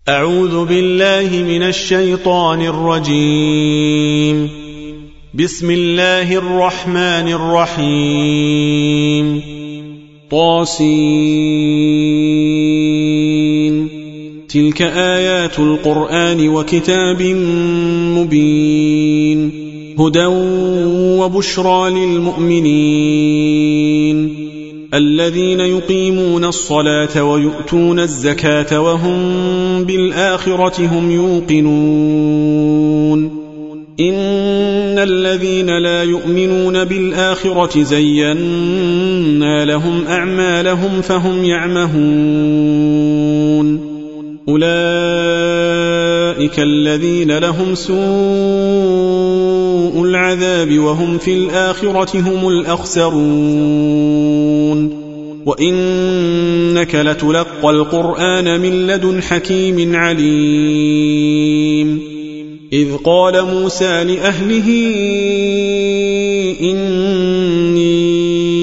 أعوذ بالله من الشيطان الرجيم. بسم الله الرحمن الرحيم. طاسين. تلك آيات القرآن وكتاب مبين، هدى وبشرى للمؤمنين الذين يقيمون الصلاة ويؤتون الزكاة وهم بالآخرة هم يوقنون. إن الذين لا يؤمنون بالآخرة زينا لهم أعمالهم فهم يعمهون. أولئك الذين لهم سوء العذاب وهم في الآخرة هم الأخسرون. وإنك لتلقى القرآن من لدن حكيم عليم. إذ قال موسى لأهله إني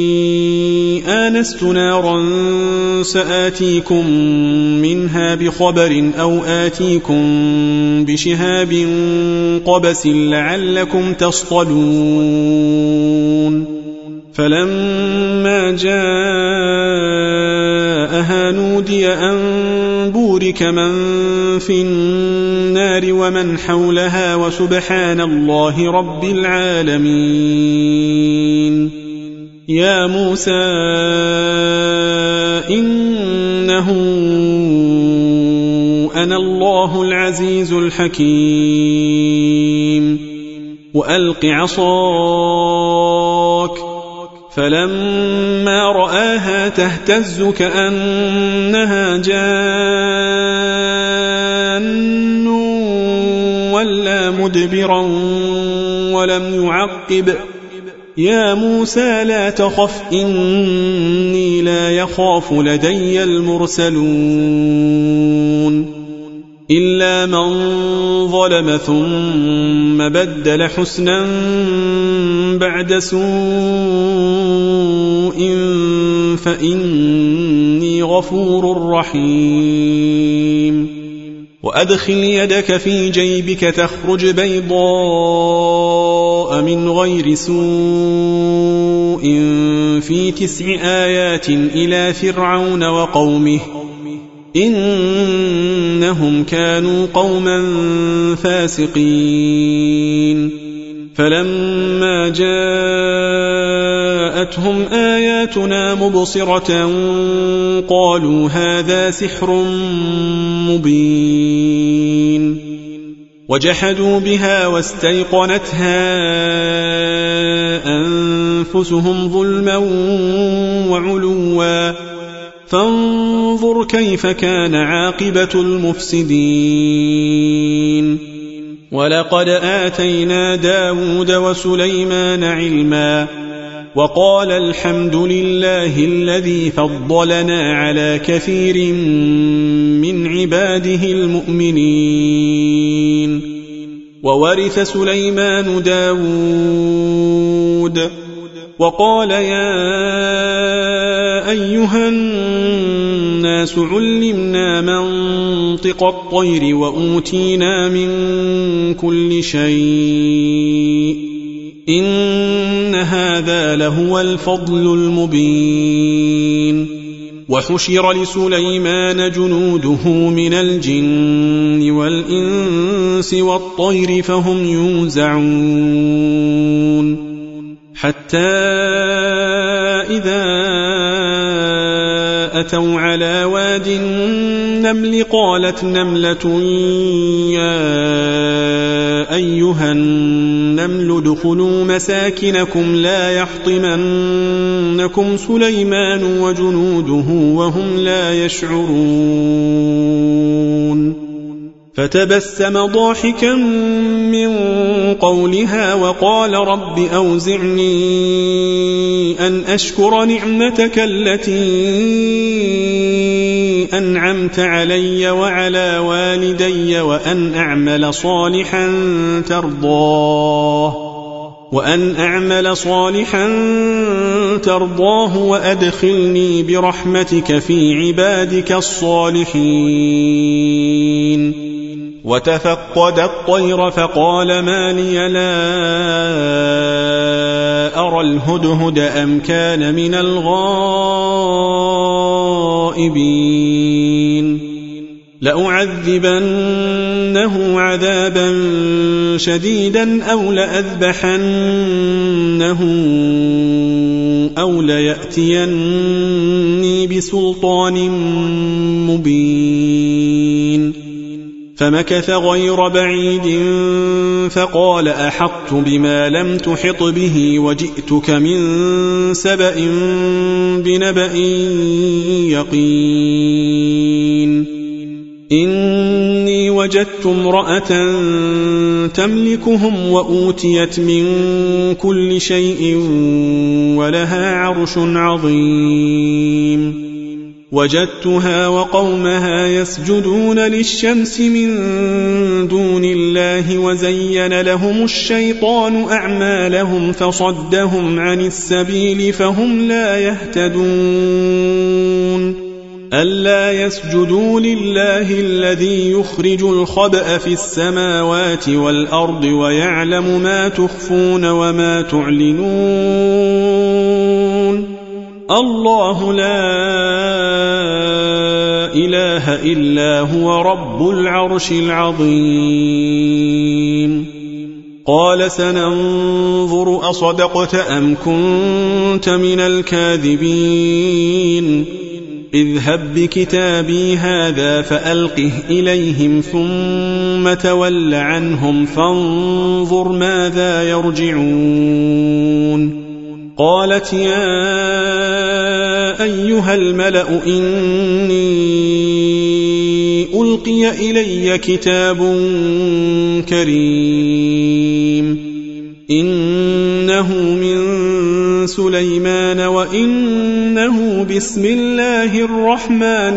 آنست نارا سآتيكم منها بخبر أو آتيكم بشهاب قبس لعلكم تصطلون. فلما جاءها نودي أن بورك من في النار ومن حولها وسبحان الله رب العالمين. يا موسى إنه أنا الله العزيز الحكيم. وألق عصاك. فلما رآها تهتز كأنها جان ولا مدبرا ولم يعقب. يا موسى لا تخف إني لا يخاف لدي المرسلون. إلا من ظلم ثم بدل حسنا بعد سوء فإني غفور رحيم. وأدخل يدك في جيبك تخرج بيضاء من غير سوء في 9 آيات إلى فرعون وقومه إنهم كانوا قوما فاسقين. فلما جاءتهم آياتنا مبصرة قالوا هذا سحر مبين. وجحدوا بها واستيقنتها أنفسهم ظلما وعلوا فانظر كيف كان عاقبة المفسدين. ولقد آتينا داود وسليمان علما وقال الحمد لله الذي فضلنا على كثير من عباده المؤمنين. وورث سليمان داود وقال يا أيها الناس علمنا منطق الطير وأوتينا من كل شيء إن هذا لهو الفضل المبين. وحشر لسليمان جنوده من الجن والإنس والطير فهم يوزعون. حتى إذا أتوا على واد النمل قالت نملة يا أيها النمل ادخلوا مساكنكم لا يحطمنكم سليمان وجنوده وهم لا يشعرون. فتبسم ضاحكا من قولها وقال رب أوزعني أن أشكر نعمتك التي أنعمت علي وعلى والدي وأن أعمل صالحا ترضاه وأدخلني برحمتك في عبادك الصالحين. وتفقد الطير فقال ما لي لا أرى الهدهد أم كان من الغائبين لأعذبنه عذابا شديدا أو لأذبحنه أو ليأتيني بسلطان مبين فمكث غير بعيد فقال أحطت بما لم تحط به وجئتك من سبأ بنبأ يقين إني وجدت امرأة تملكهم وأوتيت من كل شيء ولها عرش عظيم وجدتها وقومها يسجدون للشمس من دون الله وزين لهم الشيطان أعمالهم فصدهم عن السبيل فهم لا يهتدون ألا يسجدوا لله الذي يخرج الخبأ في السماوات والأرض ويعلم ما تخفون وما تعلنون الله لا إله إلا هو رب العرش العظيم قال سننظر أصدقت أم كنت من الكاذبين اذهب بكتابي هذا فألقه إليهم ثم تول عنهم فانظر ماذا يرجعون قالت يا أيها الملأ إني ألقي إلي كتاب كريم إنه من سليمان وإنه بسم الله الرحمن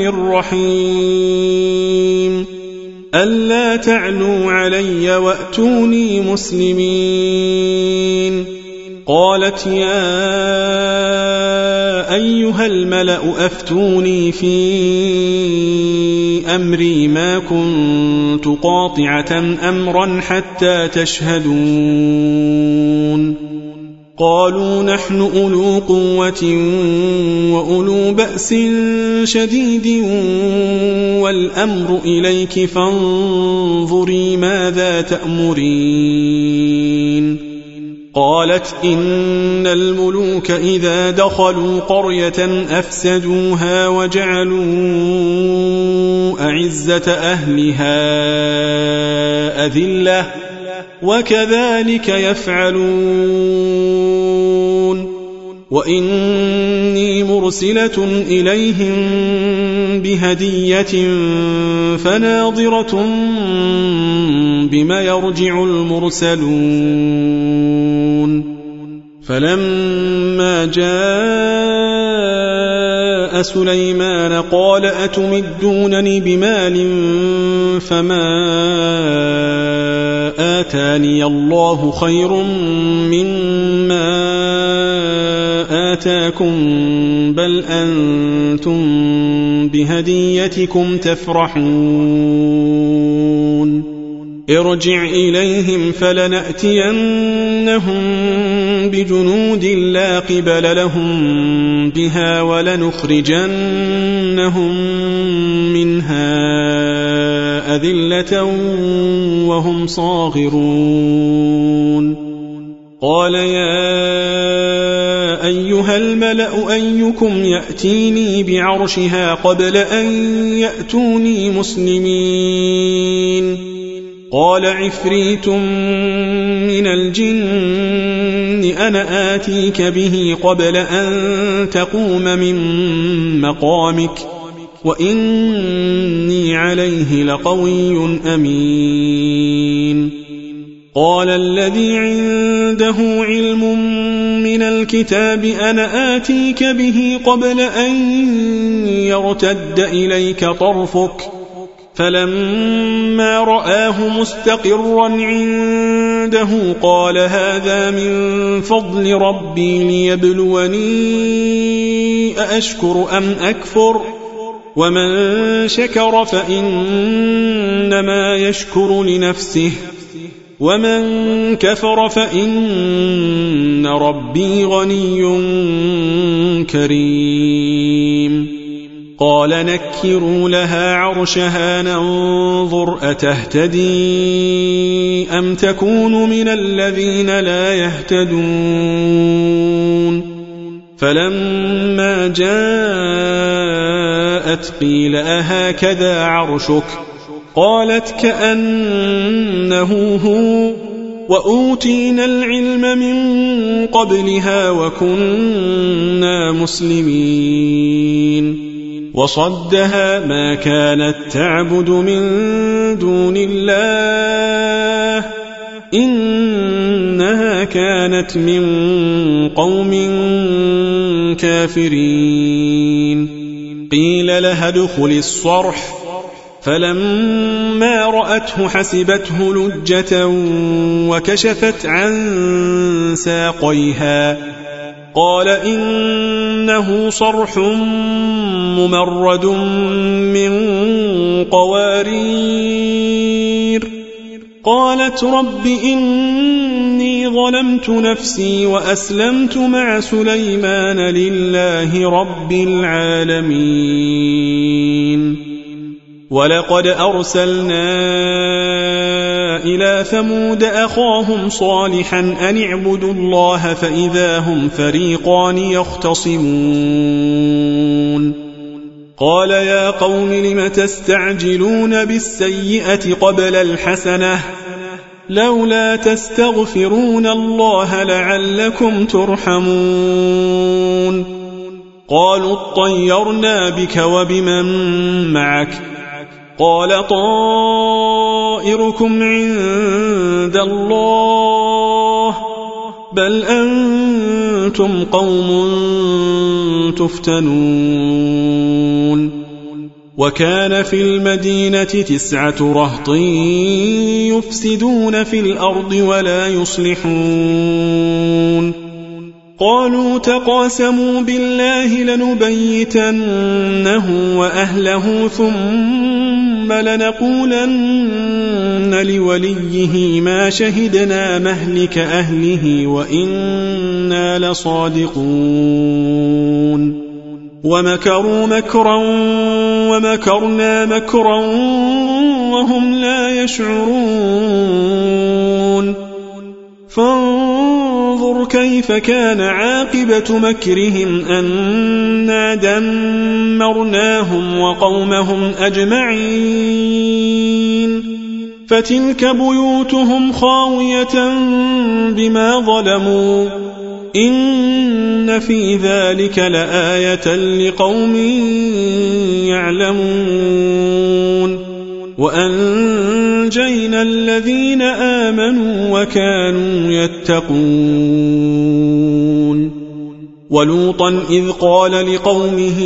الرحيم ألا تعلوا علي وأتوني مسلمين قالت يا أيها الملأ أفتوني في أمري ما كنت قاطعة أمرا حتى تشهدون قالوا نحن أولو قوة وأولو بأس شديد والأمر إليك فانظري ماذا تأمرين قالت إن الملوك إذا دخلوا قرية أفسدوها وجعلوا أعزة أهلها أذلة وكذلك يفعلون وإني مرسلة إليهم بهدية فناظرة بما يرجع المرسلون فلما جاء سليمان قال أتمدونني بمال فما آتاني الله خير مما آتاكم بل أنتم بهديتكم تفرحون ارجع إليهم فلنأتينهم بجنود لا قبل لهم بها ولنخرجنهم منها أذلة وهم صاغرون قال يا أيها الملأ أيكم يأتيني بعرشها قبل أن يأتوني مسلمين قال عفريت من الجن أنا آتيك به قبل أن تقوم من مقامك وإني عليه لقوي أمين قال الذي عنده علم من الكتاب أنا آتيك به قبل أن يرتد إليك طرفك فلما رآه مستقرا عنده قال هذا من فضل ربي ليبلوني أأشكر أم أكفر ومن شكر فإنما يشكر لنفسه ومن كفر فإن ربي غني كريم قال نكروا لها عرشها ننظر أتهتدي أم تكون من الذين لا يهتدون فلما جاءت قيل أهكذا عرشك قالت كأنه هو وأوتينا العلم من قبلها وكنا مسلمين وصدها ما كانت تعبد من دون الله إنها كانت من قوم كافرين قيل لها ادخل الصرح فلما رأته حسبته لجة وكشفت عن ساقيها قال إنه صرح ممرد من قوارير قالت رب إني ظلمت نفسي وأسلمت مع سليمان لله رب العالمين ولقد أرسلنا إلى ثمود أخاهم صالحا أن اعبدوا الله فإذا هم فريقان يختصمون قال يا قوم لم تستعجلون بالسيئة قبل الحسنة لولا تستغفرون الله لعلكم ترحمون قالوا اطيرنا بك وبمن معك قال طائركم عند الله بل أنتم قوم تفتنون وكان في المدينة 9 رهط يفسدون في الأرض ولا يصلحون قالوا تقاسموا بالله لنبيتنه وأهله ثم لنقولن لوليه ما شهدنا مهلك أهله وإنا لصادقون ومكروا مكرا ومكرنا مكرا وهم لا يشعرون فانظر كيف كان عاقبة مكرهم أنا دمرناهم وقومهم أجمعين فتلك بيوتهم خاوية بما ظلموا إن في ذلك لآية لقوم يعلمون وأنجينا الذين آمنوا وكانوا يتقون ولوطا إذ قال لقومه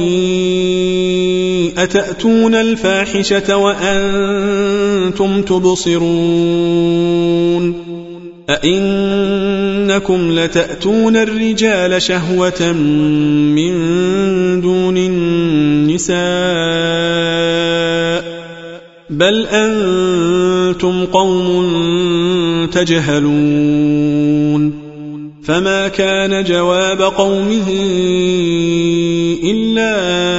أتأتون الفاحشة وأنتم تبصرون أئنكم لتأتون الرجال شهوة من دون النساء بل أنتم قوم تجهلون فما كان جواب قومه إلا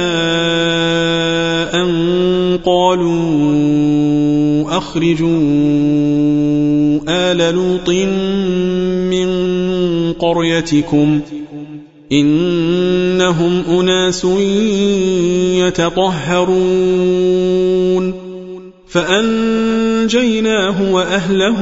أن قالوا أخرجوا آل لوط من قريتكم إنهم أناس يتطهرون فأنجيناه وأهله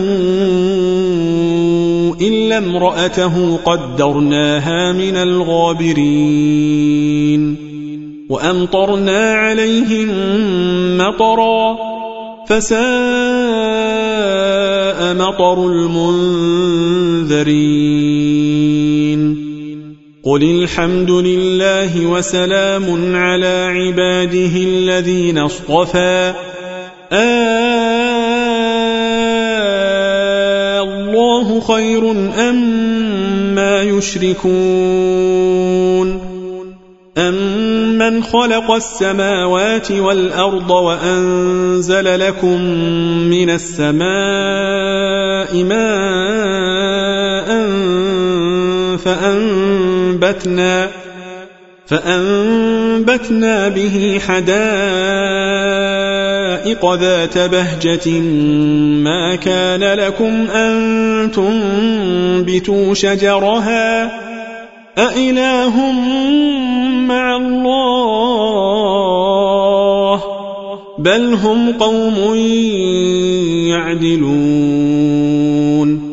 إلا امرأته قدرناها من الغابرين وأمطرنا عليهم مطرا فساء مطر المنذرين قل الحمد لله وسلام على عباده الذين اصطفى الله خير أما يشركون أمن أَمَّنْ خَلَقَ السَّمَاوَاتِ وَالْأَرْضَ وَأَنزَلَ لَكُم مِّنَ السَّمَاءِ مَاءً فأنبتنا به حدائق ذات بهجة ما كان لكم أن تنبتوا شجرها أإله مع الله بل هم قوم يعدلون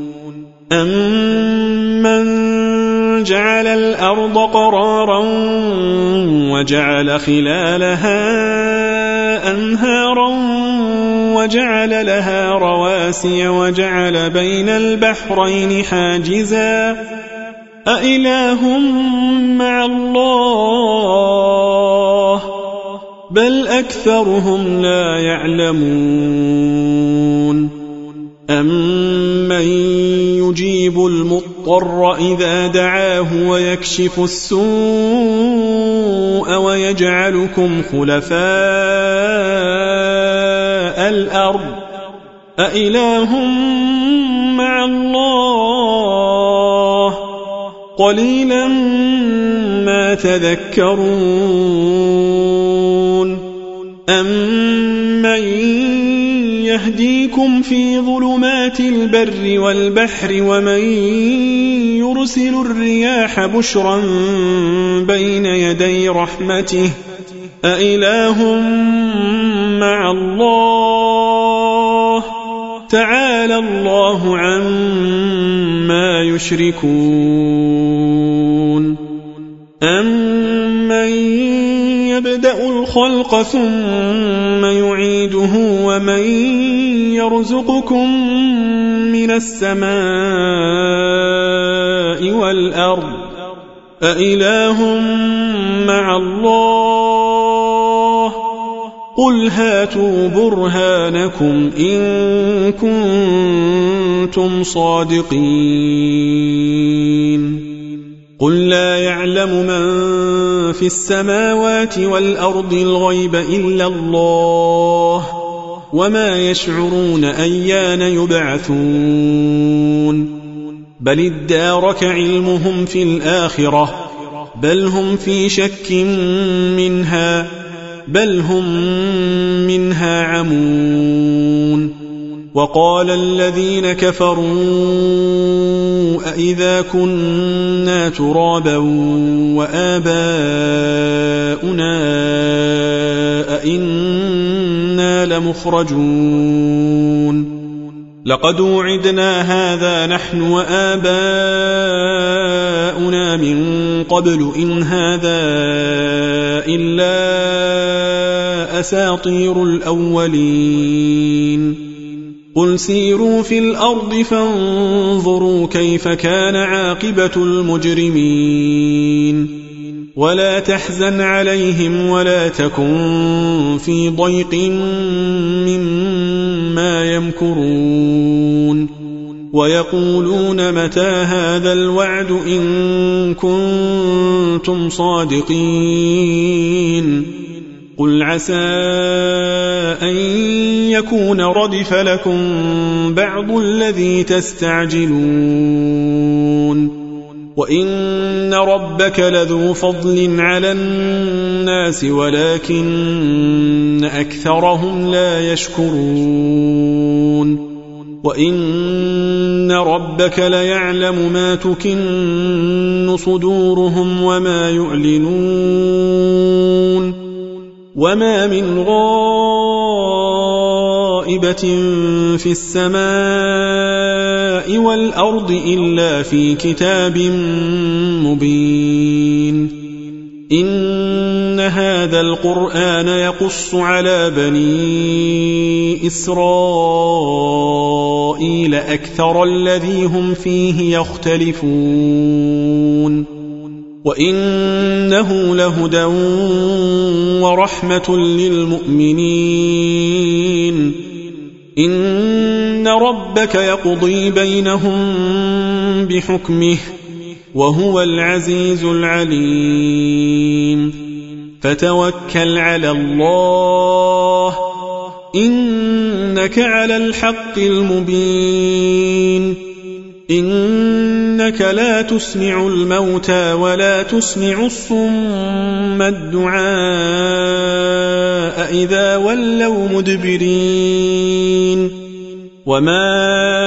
أمن جعل الأرض قرارا وجعل خلالها أنهارا وجعل لها رواسي وجعل بين البحرين حاجزا أإله مع الله بل أكثرهم لا يعلمون أمن يجيب المضطر إذا دعاه ويكشف السوء ويجعلكم خلفاء الأرض أإله مع الله قليلا ما تذكرون أمن يهديكم في ظلمات البر والبحر ومن يرسل الرياح بشرا بين يدي رحمته أإله مع الله تعالى الله عما يشركون أمن يبدأ الخلق ثم يعيده ومن يرزقكم من السماء والأرض أإله مع الله قل هاتوا برهانكم إن كنتم صادقين قل لا يعلم من في السماوات والأرض الغيب إلا الله وما يشعرون أيان يبعثون بل ادارك علمهم في الآخرة بل هم في شك منها بل هم منها عمون وقال الذين كفروا أإذا كنا ترابا وآباؤنا أئنا لمخرجون لقد وعدنا هذا نحن وآباؤنا من قبل إن هذا إلا أساطير الأولين قل سيروا في الأرض فانظروا كيف كان عاقبة المجرمين ولا تحزن عليهم ولا تكن في ضيق مما يمكرون ويقولون متى هذا الوعد إن كنتم صادقين قل عسى أن يكون ردف لكم بعض الذي تستعجلون وإن ربك لذو فضل على الناس ولكن أكثرهم لا يشكرون وإن ربك ليعلم ما تكن صدورهم وما يعلنون وما من غائبة في السماء والأرض إلا في كتاب مبين إن هذا القرآن يقص على بني إسرائيل أكثر الذي هم فيه يختلفون وإنه لهدى ورحمة للمؤمنين إن ربك يقضي بينهم بحكمه وهو العزيز العليم فتوكل على الله إنك على الحق المبين إنك لا تسمع الموتى ولا تسمع الصم الدعاء إذا ولوا مدبرين وما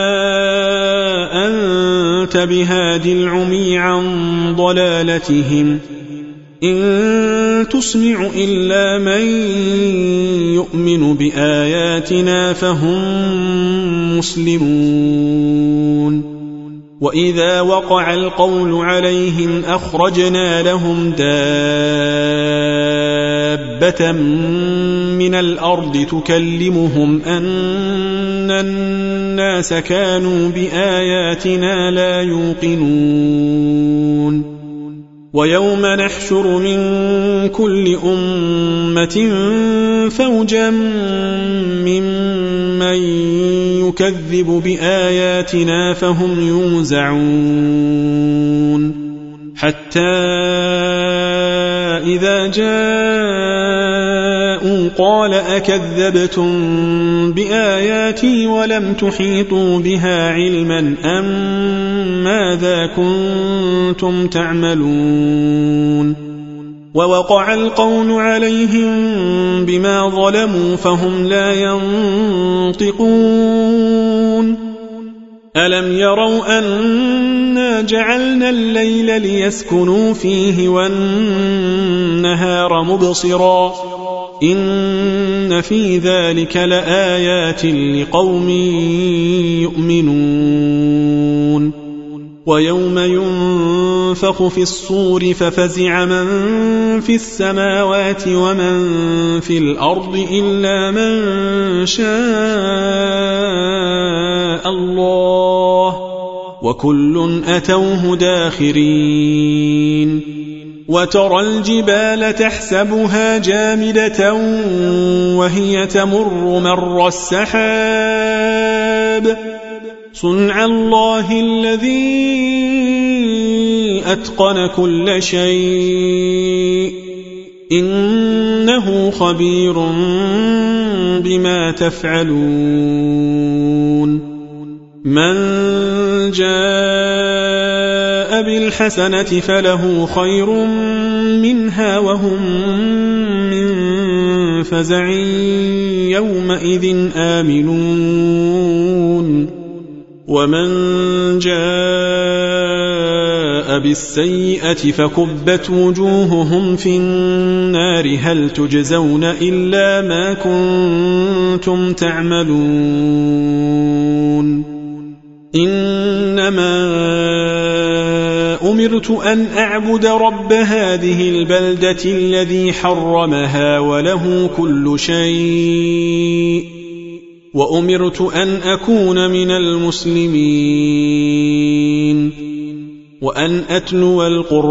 أنت بهاد العمي عن ضلالتهم إن تسمع إلا من يؤمن بآياتنا فهم مسلمون وإذا وقع القول عليهم أخرجنا لهم دابة من الأرض تكلمهم أن الناس كانوا بآياتنا لا يوقنون ويوم نحشر من كل أمة فوجا ممن يكذب بآياتنا فهم يوزعون حتى إذا جاءوا قال أكذبتم بآياتي ولم تحيطوا بها علما أم ماذا كنتم تعملون ووقع القول عليهم بما ظلموا فهم لا ينطقون ألم يروا أنا جعلنا الليل ليسكنوا فيه والنهار مبصرا إن في ذلك لآيات لقوم يؤمنون ويوم ينفخ في الصور ففزع من في السماوات ومن في الأرض إلا من شاء الله وكل أتوه داخرين وترى الجبال تحسبها جامدة وهي تمر مر السحاب صنع الله الذي أتقن كل شيء إنه خبير بما تفعلون من جاء بالحسنة فله خير منها وهم من فزع يومئذ آمنون ومن جاء بالسيئة فكبت وجوههم في النار هل تجزون إلا ما كنتم تعملون إنما أمرت أن أعبد رب هذه البلدة الذي حرمها وله كل شيء وأمرت أن أكون من المسلمين وأن أتلو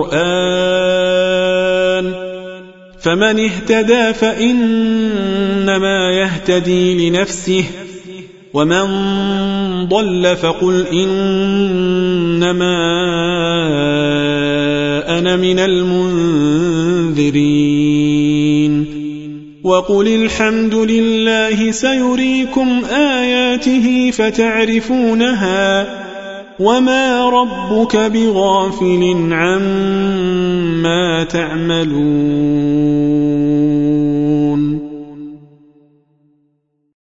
القرآن فمن اهتدى فإنما يهتدي لنفسه ومن ضل فقل إنما أنا من المنذرين وقل الحمد لله سيريكم آياته فتعرفونها وما ربك بغافل عما تعملون